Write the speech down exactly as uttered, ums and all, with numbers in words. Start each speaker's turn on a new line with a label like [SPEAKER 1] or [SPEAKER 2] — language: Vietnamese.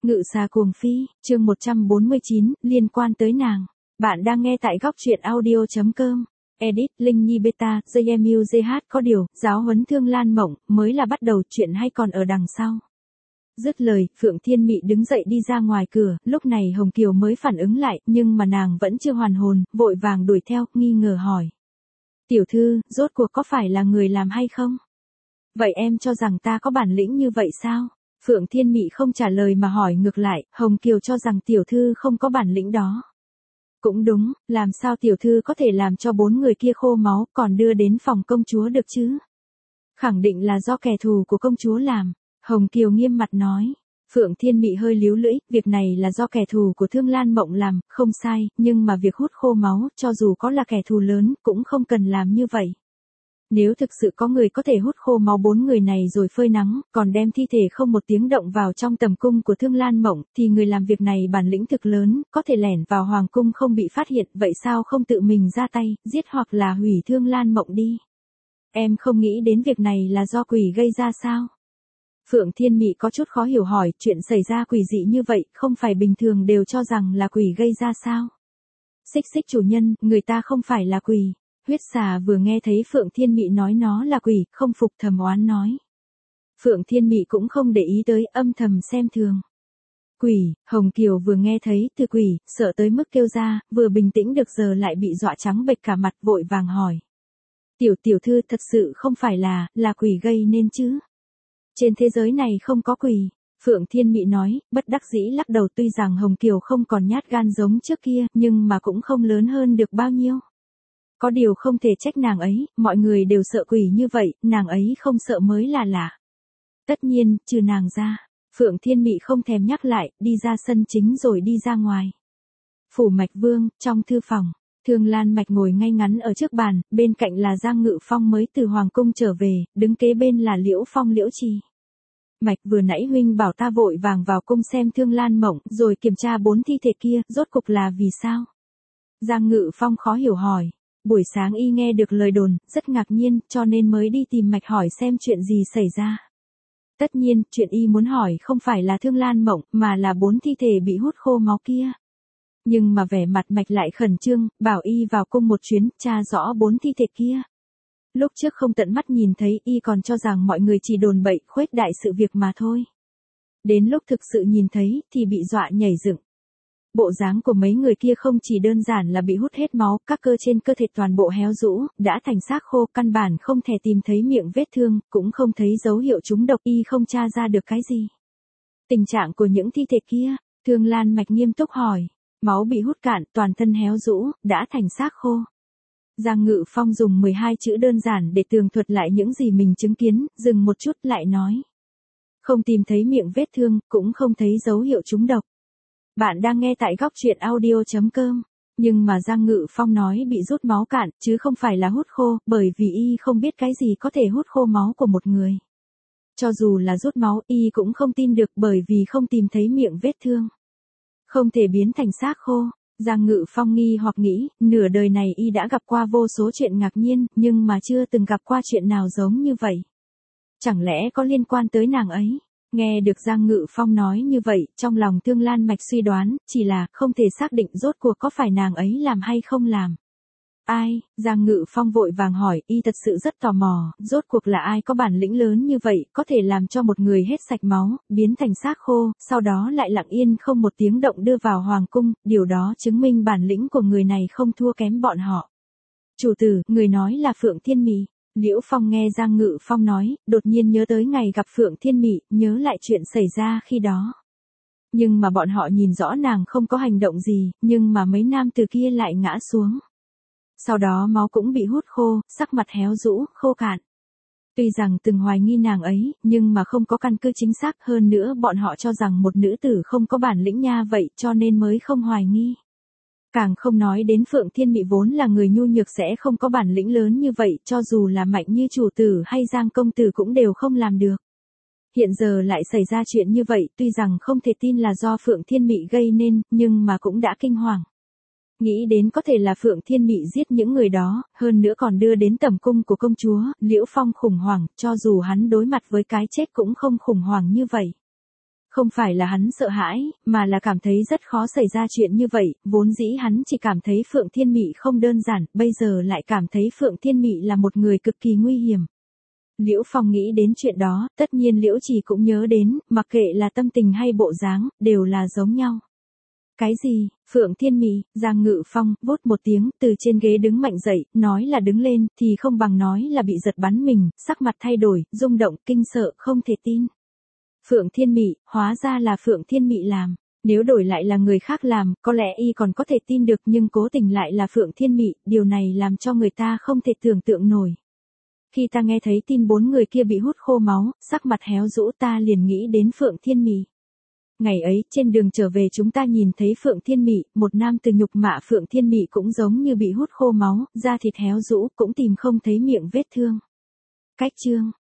[SPEAKER 1] Ngự xà cuồng phi, chương một trăm bốn mươi chín, liên quan tới nàng. Bạn đang nghe tại góc truyện audio.com. Edit, Linh Nhi Beta, gi em u giê hát có điều, giáo huấn Thương Lan Mộng, mới là bắt đầu chuyện hay còn ở đằng sau. Dứt lời, Phượng Thiên Mị đứng dậy đi ra ngoài cửa, lúc này Hồng Kiều mới phản ứng lại, nhưng mà nàng vẫn chưa hoàn hồn, vội vàng đuổi theo, nghi ngờ hỏi. Tiểu thư, rốt cuộc có phải là người làm hay không? Vậy em cho rằng ta có bản lĩnh như vậy sao? Phượng Thiên Mị không trả lời mà hỏi ngược lại, Hồng Kiều cho rằng tiểu thư không có bản lĩnh đó. Cũng đúng, làm sao tiểu thư có thể làm cho bốn người kia khô máu còn đưa đến phòng công chúa được chứ? Khẳng định là do kẻ thù của công chúa làm. Hồng Kiều nghiêm mặt nói. Phượng Thiên Mị hơi líu lưỡi, việc này là do kẻ thù của Thương Lan Mộng làm, không sai, nhưng mà việc hút khô máu, cho dù có là kẻ thù lớn, cũng không cần làm như vậy. Nếu thực sự có người có thể hút khô máu bốn người này rồi phơi nắng, còn đem thi thể không một tiếng động vào trong tầm cung của Thương Lan Mộng, thì người làm việc này bản lĩnh thực lớn, có thể lẻn vào hoàng cung không bị phát hiện, vậy sao không tự mình ra tay, giết hoặc là hủy Thương Lan Mộng đi? Em không nghĩ đến việc này là do quỷ gây ra sao? Phượng Thiên Mị có chút khó hiểu hỏi, chuyện xảy ra quỷ dị như vậy, không phải bình thường đều cho rằng là quỷ gây ra sao? Xích xích chủ nhân, người ta không phải là quỷ. Huyết xà vừa nghe thấy Phượng Thiên Mị nói nó là quỷ, không phục thầm oán nói. Phượng Thiên Mị cũng không để ý tới, âm thầm xem thường. Quỷ, Hồng Kiều vừa nghe thấy từ quỷ, sợ tới mức kêu ra, vừa bình tĩnh được giờ lại bị dọa trắng bệch cả mặt, vội vàng hỏi. Tiểu tiểu thư thật sự không phải là, là quỷ gây nên chứ? Trên thế giới này không có quỷ. Phượng Thiên Mị nói, bất đắc dĩ lắc đầu, tuy rằng Hồng Kiều không còn nhát gan giống trước kia, nhưng mà cũng không lớn hơn được bao nhiêu. Có điều không thể trách nàng ấy, mọi người đều sợ quỷ như vậy, nàng ấy không sợ mới là lạ. Tất nhiên, trừ nàng ra, Phượng Thiên Mị không thèm nhắc lại, đi ra sân chính rồi đi ra ngoài. Phủ Mạch Vương, trong thư phòng, Thương Lan Mạch ngồi ngay ngắn ở trước bàn, bên cạnh là Giang Ngự Phong mới từ Hoàng Cung trở về, đứng kế bên là Liễu Phong Liễu Trì. Mạch, vừa nãy huynh bảo ta vội vàng vào cung xem Thương Lan Mộng, rồi kiểm tra bốn thi thể kia, rốt cục là vì sao? Giang Ngự Phong khó hiểu hỏi. Buổi sáng y nghe được lời đồn, rất ngạc nhiên, cho nên mới đi tìm Mạch hỏi xem chuyện gì xảy ra. Tất nhiên, chuyện y muốn hỏi không phải là Thương Lan Mộng, mà là bốn thi thể bị hút khô máu kia. Nhưng mà vẻ mặt Mạch lại khẩn trương, bảo y vào cung một chuyến, tra rõ bốn thi thể kia. Lúc trước không tận mắt nhìn thấy, y còn cho rằng mọi người chỉ đồn bậy, khuếch đại sự việc mà thôi. Đến lúc thực sự nhìn thấy, thì bị dọa nhảy dựng. Bộ dáng của mấy người kia không chỉ đơn giản là bị hút hết máu, các cơ trên cơ thể toàn bộ héo rũ, đã thành xác khô, căn bản không thể tìm thấy miệng vết thương, cũng không thấy dấu hiệu trúng độc, y không tra ra được cái gì. Tình trạng của những thi thể kia, Thương Lan Mạch nghiêm túc hỏi, máu bị hút cạn, toàn thân héo rũ, đã thành xác khô. Giang Ngự Phong dùng mười hai chữ đơn giản để tường thuật lại những gì mình chứng kiến, dừng một chút lại nói. Không tìm thấy miệng vết thương, cũng không thấy dấu hiệu trúng độc. Bạn đang nghe tại góc truyện audio.com, nhưng mà Giang Ngự Phong nói bị rút máu cạn, chứ không phải là hút khô, bởi vì y không biết cái gì có thể hút khô máu của một người. Cho dù là rút máu, y cũng không tin được bởi vì không tìm thấy miệng vết thương. Không thể biến thành xác khô. Giang Ngự Phong nghi hoặc nghĩ, nửa đời này y đã gặp qua vô số chuyện ngạc nhiên, nhưng mà chưa từng gặp qua chuyện nào giống như vậy. Chẳng lẽ có liên quan tới nàng ấy? Nghe được Giang Ngự Phong nói như vậy, trong lòng Thương Lan Mạch suy đoán, chỉ là không thể xác định rốt cuộc có phải nàng ấy làm hay không làm. Ai? Giang Ngự Phong vội vàng hỏi, y thật sự rất tò mò, rốt cuộc là ai có bản lĩnh lớn như vậy, có thể làm cho một người hết sạch máu, biến thành xác khô, sau đó lại lặng yên không một tiếng động đưa vào hoàng cung, điều đó chứng minh bản lĩnh của người này không thua kém bọn họ. Chủ tử, người nói là Phượng Thiên Mị. Liễu Phong nghe Giang Ngự Phong nói, đột nhiên nhớ tới ngày gặp Phượng Thiên Mị, nhớ lại chuyện xảy ra khi đó. Nhưng mà bọn họ nhìn rõ nàng không có hành động gì, nhưng mà mấy nam từ kia lại ngã xuống. Sau đó máu cũng bị hút khô, sắc mặt héo rũ, khô cạn. Tuy rằng từng hoài nghi nàng ấy, nhưng mà không có căn cứ chính xác, hơn nữa bọn họ cho rằng một nữ tử không có bản lĩnh nha vậy, cho nên mới không hoài nghi. Càng không nói đến Phượng Thiên Mị vốn là người nhu nhược sẽ không có bản lĩnh lớn như vậy, cho dù là mạnh như chủ tử hay Giang công tử cũng đều không làm được. Hiện giờ lại xảy ra chuyện như vậy, tuy rằng không thể tin là do Phượng Thiên Mị gây nên, nhưng mà cũng đã kinh hoàng. Nghĩ đến có thể là Phượng Thiên Mị giết những người đó, hơn nữa còn đưa đến tầm cung của công chúa, Liễu Phong khủng hoảng, cho dù hắn đối mặt với cái chết cũng không khủng hoảng như vậy. Không phải là hắn sợ hãi, mà là cảm thấy rất khó xảy ra chuyện như vậy, vốn dĩ hắn chỉ cảm thấy Phượng Thiên Mị không đơn giản, bây giờ lại cảm thấy Phượng Thiên Mị là một người cực kỳ nguy hiểm. Liễu Phong nghĩ đến chuyện đó, tất nhiên Liễu Trì cũng nhớ đến, mặc kệ là tâm tình hay bộ dáng, đều là giống nhau. Cái gì? Phượng Thiên Mị, Giang Ngự Phong, vút một tiếng, từ trên ghế đứng mạnh dậy, nói là đứng lên, thì không bằng nói là bị giật bắn mình, sắc mặt thay đổi, rung động, kinh sợ, không thể tin. Phượng Thiên Mị, hóa ra là Phượng Thiên Mị làm. Nếu đổi lại là người khác làm, có lẽ y còn có thể tin được, nhưng cố tình lại là Phượng Thiên Mị, điều này làm cho người ta không thể tưởng tượng nổi. Khi ta nghe thấy tin bốn người kia bị hút khô máu, sắc mặt héo rũ, ta liền nghĩ đến Phượng Thiên Mị. Ngày ấy, trên đường trở về chúng ta nhìn thấy Phượng Thiên Mị, một nam từ nhục mạ Phượng Thiên Mị cũng giống như bị hút khô máu, da thịt héo rũ, cũng tìm không thấy miệng vết thương. Cách chương